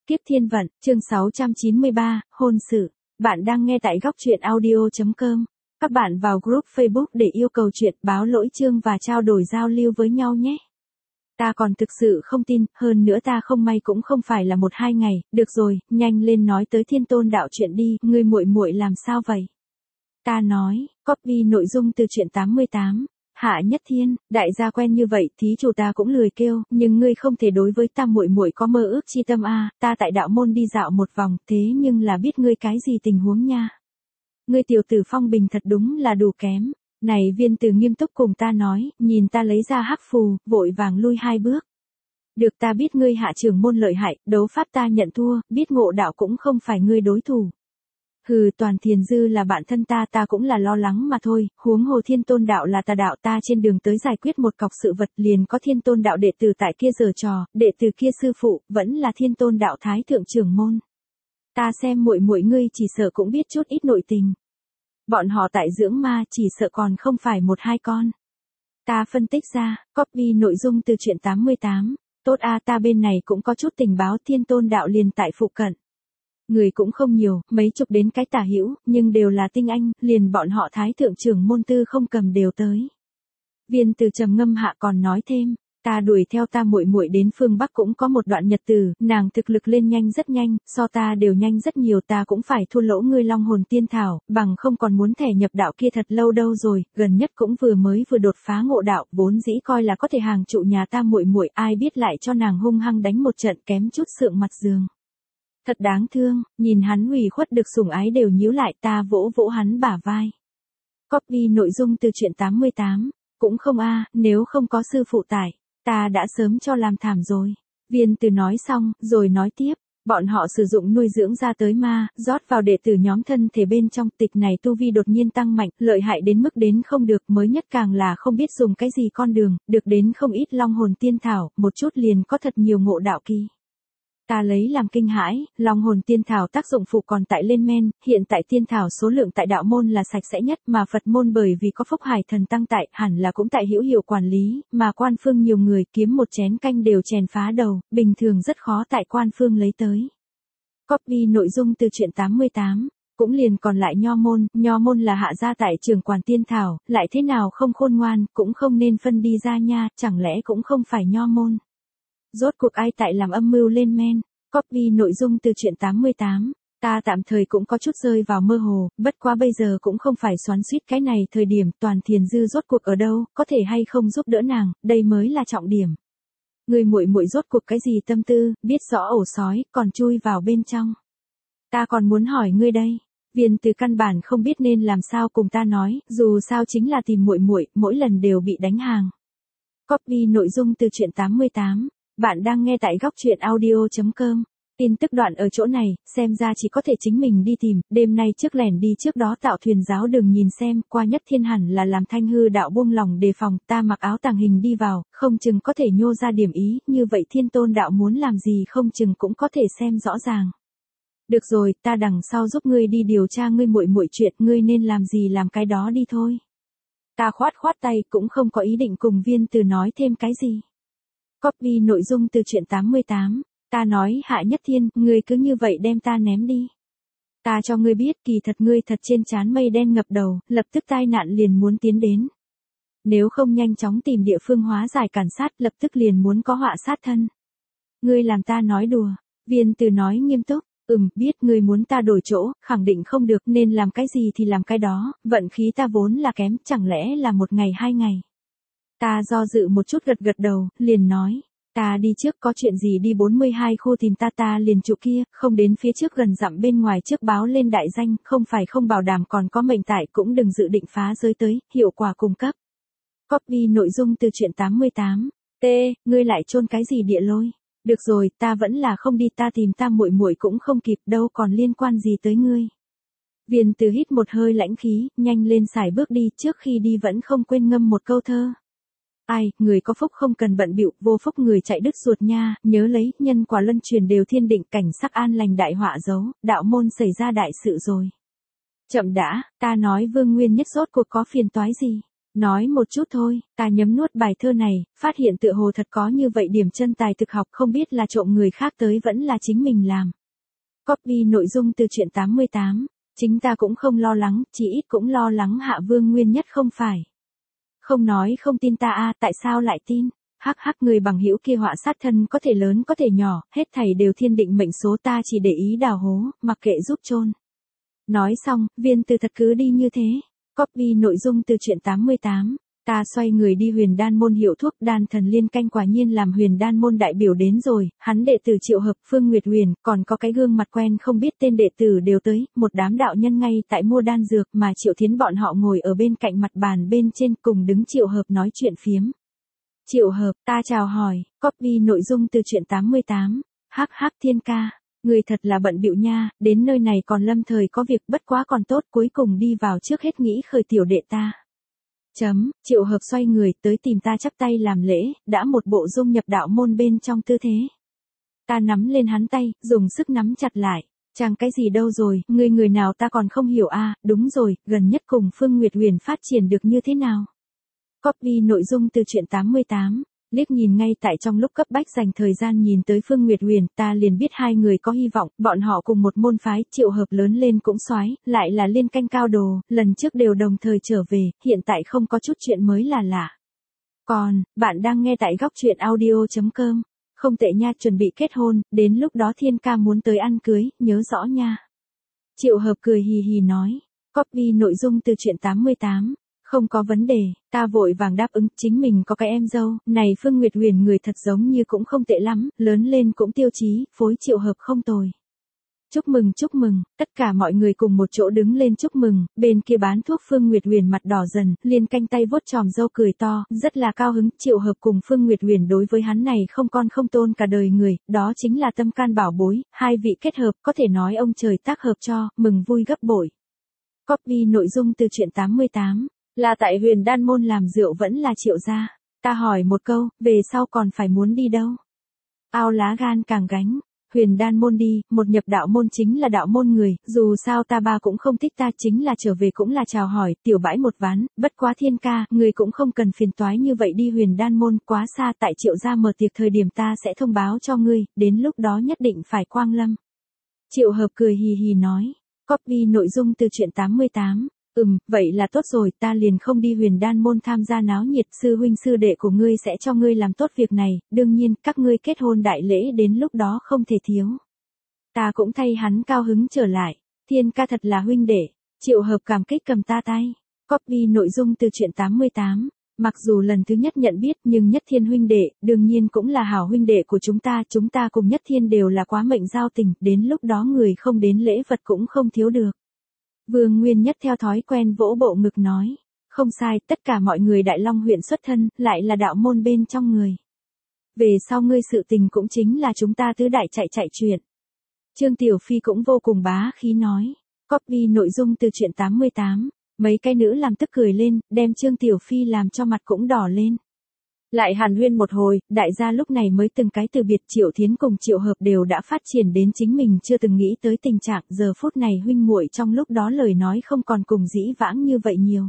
Kiếp thiên vận, chương 693, hôn sự. Bạn đang nghe tại góc truyện audio.com. Các bạn vào group Facebook để yêu cầu chuyện, báo lỗi chương và trao đổi giao lưu với nhau nhé. Ta còn thực sự không tin, hơn nữa ta không may cũng không phải là 1-2 ngày, được rồi, nhanh lên nói tới Thiên Tôn đạo chuyện đi, ngươi muội muội làm sao vậy? Ta nói, copy nội dung từ truyện 88. Hạ Nhất Thiên, đại gia quen như vậy, thí chủ ta cũng lười kêu, nhưng ngươi không thể đối với ta muội muội có mơ ước chi tâm a, ta tại đạo môn đi dạo một vòng, thế nhưng là biết ngươi cái gì tình huống nha. Ngươi tiểu tử phong bình thật đúng là đủ kém. Này Viên Từ nghiêm túc cùng ta nói, nhìn ta lấy ra hắc phù, vội vàng lui 2 bước. Được, ta biết ngươi Hạ trưởng môn lợi hại, đấu pháp ta nhận thua, biết ngộ đạo cũng không phải ngươi đối thủ. Hừ, Toàn Thiền Dư là bạn thân ta cũng là lo lắng mà thôi, huống hồ Thiên Tôn đạo là tà đạo, ta trên đường tới giải quyết một cọc sự vật liền có Thiên Tôn đạo đệ tử tại kia giở trò, đệ tử kia sư phụ, vẫn là Thiên Tôn đạo thái thượng trưởng môn. Ta xem muội muội ngươi chỉ sợ cũng biết chút ít nội tình. Bọn họ tại dưỡng ma chỉ sợ còn không phải 1-2 con. Ta phân tích ra, copy nội dung từ truyện 88, tốt a, ta bên này cũng có chút tình báo Thiên Tôn đạo liền tại phụ cận. Người cũng không nhiều, mấy chục đến cái tả hữu, nhưng đều là tinh anh, liền bọn họ thái thượng trưởng môn Tư Không Cầm đều tới. Viên Từ trầm ngâm hạ còn nói thêm, ta đuổi theo ta muội muội đến phương Bắc cũng có một đoạn nhật tử, nàng thực lực lên nhanh rất nhanh, so ta đều nhanh rất nhiều, ta cũng phải thua lỗ ngươi Long Hồn Tiên Thảo, bằng không còn muốn thẻ nhập đạo kia thật lâu đâu rồi, gần nhất cũng vừa đột phá ngộ đạo, vốn dĩ coi là có thể hàng trụ nhà ta muội muội, ai biết lại cho nàng hung hăng đánh một trận kém chút sượng mặt giường. Thật đáng thương, nhìn hắn ủy khuất được sủng ái đều nhíu lại, ta vỗ vỗ hắn bả vai. Copy nội dung từ truyện 88, cũng không a, nếu không có sư phụ tại, ta đã sớm cho làm thảm rồi. Viên Từ nói xong, rồi nói tiếp, bọn họ sử dụng nuôi dưỡng ra tới ma, rót vào đệ tử nhóm thân thể bên trong, tịch này tu vi đột nhiên tăng mạnh, lợi hại đến mức đến không được, mới nhất càng là không biết dùng cái gì con đường, được đến không ít Long Hồn Tiên Thảo, một chút liền có thật nhiều ngộ đạo kỳ. Ta lấy làm kinh hãi, Long Hồn Tiên Thảo tác dụng phụ còn tại lên men, hiện tại tiên thảo số lượng tại đạo môn là sạch sẽ nhất, mà Phật môn bởi vì có Phúc Hải Thần tăng tại, hẳn là cũng tại hữu hiệu quản lý, mà quan phương nhiều người kiếm một chén canh đều chèn phá đầu, bình thường rất khó tại quan phương lấy tới. Copy nội dung từ truyện 88, cũng liền còn lại nho môn là hạ gia tại trường quản tiên thảo, lại thế nào không khôn ngoan, cũng không nên phân đi ra nha, chẳng lẽ cũng không phải nho môn. Rốt cuộc ai tại làm âm mưu lên men, copy nội dung từ truyện 88, ta tạm thời cũng có chút rơi vào mơ hồ, bất quá bây giờ cũng không phải xoắn xuýt cái này thời điểm, Toàn Thiền Dư rốt cuộc ở đâu, có thể hay không giúp đỡ nàng, đây mới là trọng điểm. Người muội muội rốt cuộc cái gì tâm tư, biết rõ ổ sói, còn chui vào bên trong. Ta còn muốn hỏi ngươi đây. Viên Từ căn bản không biết nên làm sao cùng ta nói, dù sao chính là tìm muội muội, mỗi lần đều bị đánh hàng. Copy nội dung từ truyện 88. Bạn đang nghe tại góc truyện audio.com. Tin tức đoạn ở chỗ này, xem ra chỉ có thể chính mình đi tìm, đêm nay trước lẻn đi trước đó tạo thuyền giáo đường nhìn xem, qua Nhất Thiên hẳn là làm Thanh Hư đạo buông lòng đề phòng, ta mặc áo tàng hình đi vào, không chừng có thể nhô ra điểm ý, như vậy Thiên Tôn đạo muốn làm gì không chừng cũng có thể xem rõ ràng. Được rồi, ta đằng sau giúp ngươi đi điều tra ngươi muội muội chuyện, ngươi nên làm gì làm cái đó đi thôi. Ta khoát tay cũng không có ý định cùng Viên Từ nói thêm cái gì. Copy nội dung từ truyện 88, ta nói Hạ Nhất Thiên, ngươi cứ như vậy đem ta ném đi. Ta cho ngươi biết kỳ thật ngươi thật trên trán mây đen ngập đầu, lập tức tai nạn liền muốn tiến đến. Nếu không nhanh chóng tìm địa phương hóa giải cản sát, lập tức liền muốn có họa sát thân. Ngươi làm ta nói đùa, Viên Từ nói nghiêm túc, biết ngươi muốn ta đổi chỗ, khẳng định không được, nên làm cái gì thì làm cái đó, vận khí ta vốn là kém, chẳng lẽ là 1 ngày 2 ngày. Ta do dự một chút gật đầu, liền nói, ta đi trước có chuyện gì đi 42 khu tìm ta liền trụ kia, không đến phía trước gần dặm bên ngoài trước báo lên đại danh, không phải không bảo đảm còn có mệnh tại cũng đừng dự định phá giới tới, hiệu quả cung cấp. Copy nội dung từ truyện 88, ngươi lại chôn cái gì địa lôi? Được rồi, ta vẫn là không đi, ta tìm ta muội muội cũng không kịp đâu còn liên quan gì tới ngươi. Viên Từ hít một hơi lãnh khí, nhanh lên xài bước đi, trước khi đi vẫn không quên ngâm một câu thơ. Ai, người có phúc không cần bận bịu, vô phúc người chạy đứt ruột nha, nhớ lấy, nhân quả luân truyền đều thiên định, cảnh sắc an lành đại họa dấu, đạo môn xảy ra đại sự rồi. Chậm đã, ta nói Vương Nguyên Nhất rốt cuộc có phiền toái gì? Nói một chút thôi, ta nhấm nuốt bài thơ này, phát hiện tựa hồ thật có như vậy điểm chân tài thực học, không biết là trộm người khác tới vẫn là chính mình làm. Copy nội dung từ truyện 88. Chính ta cũng không lo lắng, chỉ ít cũng lo lắng Hạ Vương Nguyên Nhất không phải. Không nói không tin ta à, tại sao lại tin? Hắc hắc, người bằng hữu kia họa sát thân có thể lớn có thể nhỏ, hết thảy đều thiên định mệnh số, ta chỉ để ý đào hố, mặc kệ giúp chôn. Nói xong, Viên Từ thật cứ đi như thế. Copy nội dung từ truyện 88. Ta xoay người đi Huyền Đan môn hiệu thuốc, Đan Thần Liên Canh quả nhiên làm Huyền Đan môn đại biểu đến rồi, hắn đệ tử Triệu Hợp, Phương Nguyệt Huyền, còn có cái gương mặt quen không biết tên đệ tử đều tới, một đám đạo nhân ngay tại mua đan dược mà Triệu Thiến bọn họ ngồi ở bên cạnh mặt bàn bên trên cùng đứng Triệu Hợp nói chuyện phiếm. Triệu Hợp, ta chào hỏi, copy nội dung từ truyện 88. Hắc hắc Thiên ca, người thật là bận bịu nha, đến nơi này còn lâm thời có việc, bất quá còn tốt, cuối cùng đi vào trước hết nghĩ khởi tiểu đệ ta. Triệu Hợp xoay người tới tìm ta chắp tay làm lễ, đã một bộ dung nhập đạo môn bên trong tư thế. Ta nắm lên hắn tay, dùng sức nắm chặt lại. Chàng cái gì đâu rồi, người nào ta còn không hiểu à, đúng rồi, gần nhất cùng Phương Nguyệt Huyền phát triển được như thế nào? Copy nội dung từ truyện 88. Liếc nhìn ngay tại trong lúc cấp bách dành thời gian nhìn tới Phương Nguyệt Huyền, ta liền biết hai người có hy vọng, bọn họ cùng một môn phái, Triệu Hợp lớn lên cũng soái, lại là Liên Canh cao đồ, lần trước đều đồng thời trở về, hiện tại không có chút chuyện mới là lạ. Còn, bạn đang nghe tại góc truyện audio.com. Không tệ nha, chuẩn bị kết hôn, đến lúc đó Thiên ca muốn tới ăn cưới, nhớ rõ nha. Triệu Hợp cười hì hì nói. Copy nội dung từ truyện 88. Không có vấn đề, ta vội vàng đáp ứng, chính mình có cái em dâu, này Phương Nguyệt Huyền người thật giống như cũng không tệ lắm, lớn lên cũng tiêu chí, phối Triệu Hợp không tồi. Chúc mừng, tất cả mọi người cùng một chỗ đứng lên chúc mừng, bên kia bán thuốc Phương Nguyệt Huyền mặt đỏ dần, Liên Canh tay vuốt tròm râu cười to, rất là cao hứng, Triệu Hợp cùng Phương Nguyệt Huyền đối với hắn này không con không tôn cả đời người, đó chính là tâm can bảo bối, hai vị kết hợp, có thể nói ông trời tác hợp cho, mừng vui gấp bội. Copy nội dung từ truyện 88. Là tại Huyền Đan môn làm rượu vẫn là Triệu gia? Ta hỏi một câu, về sau còn phải muốn đi đâu? Ao lá gan càng gánh. Huyền Đan môn đi, một nhập đạo môn chính là đạo môn người, dù sao ta ba cũng không thích ta, chính là trở về cũng là chào hỏi, tiểu bãi một ván, bất quá Thiên ca, người cũng không cần phiền toái như vậy đi Huyền Đan môn, quá xa, tại Triệu gia mở tiệc thời điểm ta sẽ thông báo cho ngươi, đến lúc đó nhất định phải quang lâm. Triệu Hợp cười hì hì nói. Copy nội dung từ truyện 88. Vậy là tốt rồi, ta liền không đi Huyền Đan môn tham gia náo nhiệt, sư huynh sư đệ của ngươi sẽ cho ngươi làm tốt việc này, đương nhiên, các ngươi kết hôn đại lễ đến lúc đó không thể thiếu. Ta cũng thay hắn cao hứng trở lại, Thiên ca thật là huynh đệ. Triệu Hợp cảm kích cầm ta tay. Copy nội dung từ truyện 88. Mặc dù lần thứ nhất nhận biết nhưng Nhất Thiên huynh đệ, đương nhiên cũng là hảo huynh đệ của chúng ta cùng Nhất Thiên đều là quá mệnh giao tình, đến lúc đó người không đến lễ vật cũng không thiếu được. Vương Nguyên Nhất theo thói quen vỗ bộ ngực nói. Không sai, tất cả mọi người Đại Long huyện xuất thân, lại là đạo môn bên trong người. Về sau ngươi sự tình cũng chính là chúng ta tứ đại chạy chuyện. Trương Tiểu Phi cũng vô cùng bá khí nói. Copy nội dung từ truyện 88. Mấy cái nữ làm tức cười lên, đem Trương Tiểu Phi làm cho mặt cũng đỏ lên. Lại hàn huyên một hồi, đại gia lúc này mới từng cái từ biệt, Triệu Thiến cùng Triệu Hợp đều đã phát triển đến chính mình chưa từng nghĩ tới tình trạng, giờ phút này huynh muội trong lúc đó lời nói không còn cùng dĩ vãng như vậy nhiều.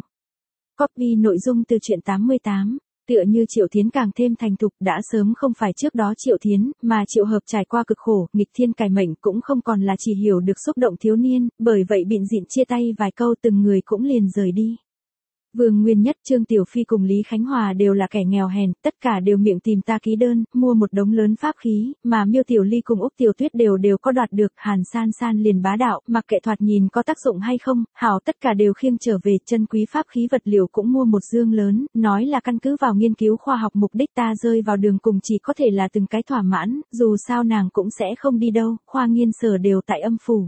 Copy nội dung từ truyện 88. Tựa như Triệu Thiến càng thêm thành thục, đã sớm không phải trước đó Triệu Thiến, mà Triệu Hợp trải qua cực khổ, nghịch thiên cải mệnh cũng không còn là chỉ hiểu được xúc động thiếu niên, bởi vậy bịn dịn chia tay vài câu từng người cũng liền rời đi. Vương Nguyên Nhất, Trương Tiểu Phi cùng Lý Khánh Hòa đều là kẻ nghèo hèn, tất cả đều miệng tìm ta ký đơn, mua một đống lớn pháp khí, mà Miêu Tiểu Ly cùng Úc Tiểu Tuyết đều có đoạt được, Hàn San San liền bá đạo, mặc kệ thoạt nhìn có tác dụng hay không, hảo tất cả đều khiêng trở về, chân quý pháp khí vật liệu cũng mua một dương lớn, nói là căn cứ vào nghiên cứu khoa học mục đích, ta rơi vào đường cùng chỉ có thể là từng cái thỏa mãn, dù sao nàng cũng sẽ không đi đâu, khoa nghiên sở đều tại âm phủ.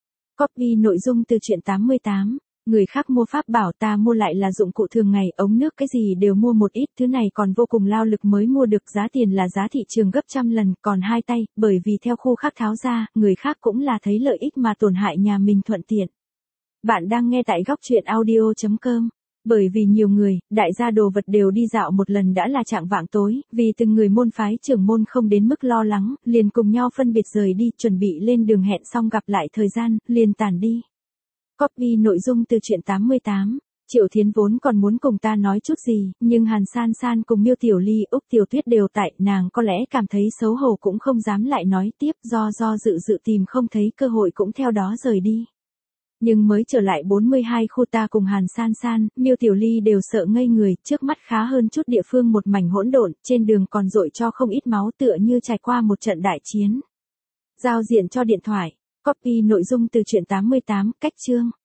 Copy nội dung từ truyện 88. Người khác mua pháp bảo, ta mua lại là dụng cụ thường ngày, ống nước cái gì đều mua một ít, thứ này còn vô cùng lao lực mới mua được, giá tiền là giá thị trường gấp trăm lần, còn hai tay, bởi vì theo khu khác tháo ra, người khác cũng là thấy lợi ích mà tổn hại nhà mình thuận tiện. Bạn đang nghe tại góc truyện audio.com. Bởi vì nhiều người, đại gia đồ vật đều đi dạo một lần đã là trạng vạng tối, vì từng người môn phái trưởng môn không đến mức lo lắng, liền cùng nhau phân biệt rời đi, chuẩn bị lên đường hẹn xong gặp lại thời gian, liền tản đi. Copy nội dung từ truyện 88. Triệu Thiến vốn còn muốn cùng ta nói chút gì, nhưng Hàn San San cùng Miêu Tiểu Ly, Úc Tiểu Tuyết đều tại, nàng có lẽ cảm thấy xấu hổ cũng không dám lại nói tiếp, do dự tìm không thấy cơ hội cũng theo đó rời đi. Nhưng mới trở lại 42 khu ta cùng Hàn San San, Miêu Tiểu Ly đều sợ ngây người, trước mắt khá hơn chút địa phương một mảnh hỗn độn, trên đường còn dội cho không ít máu tựa như trải qua một trận đại chiến. Giao diện cho điện thoại, copy nội dung từ truyện 88, cách chương.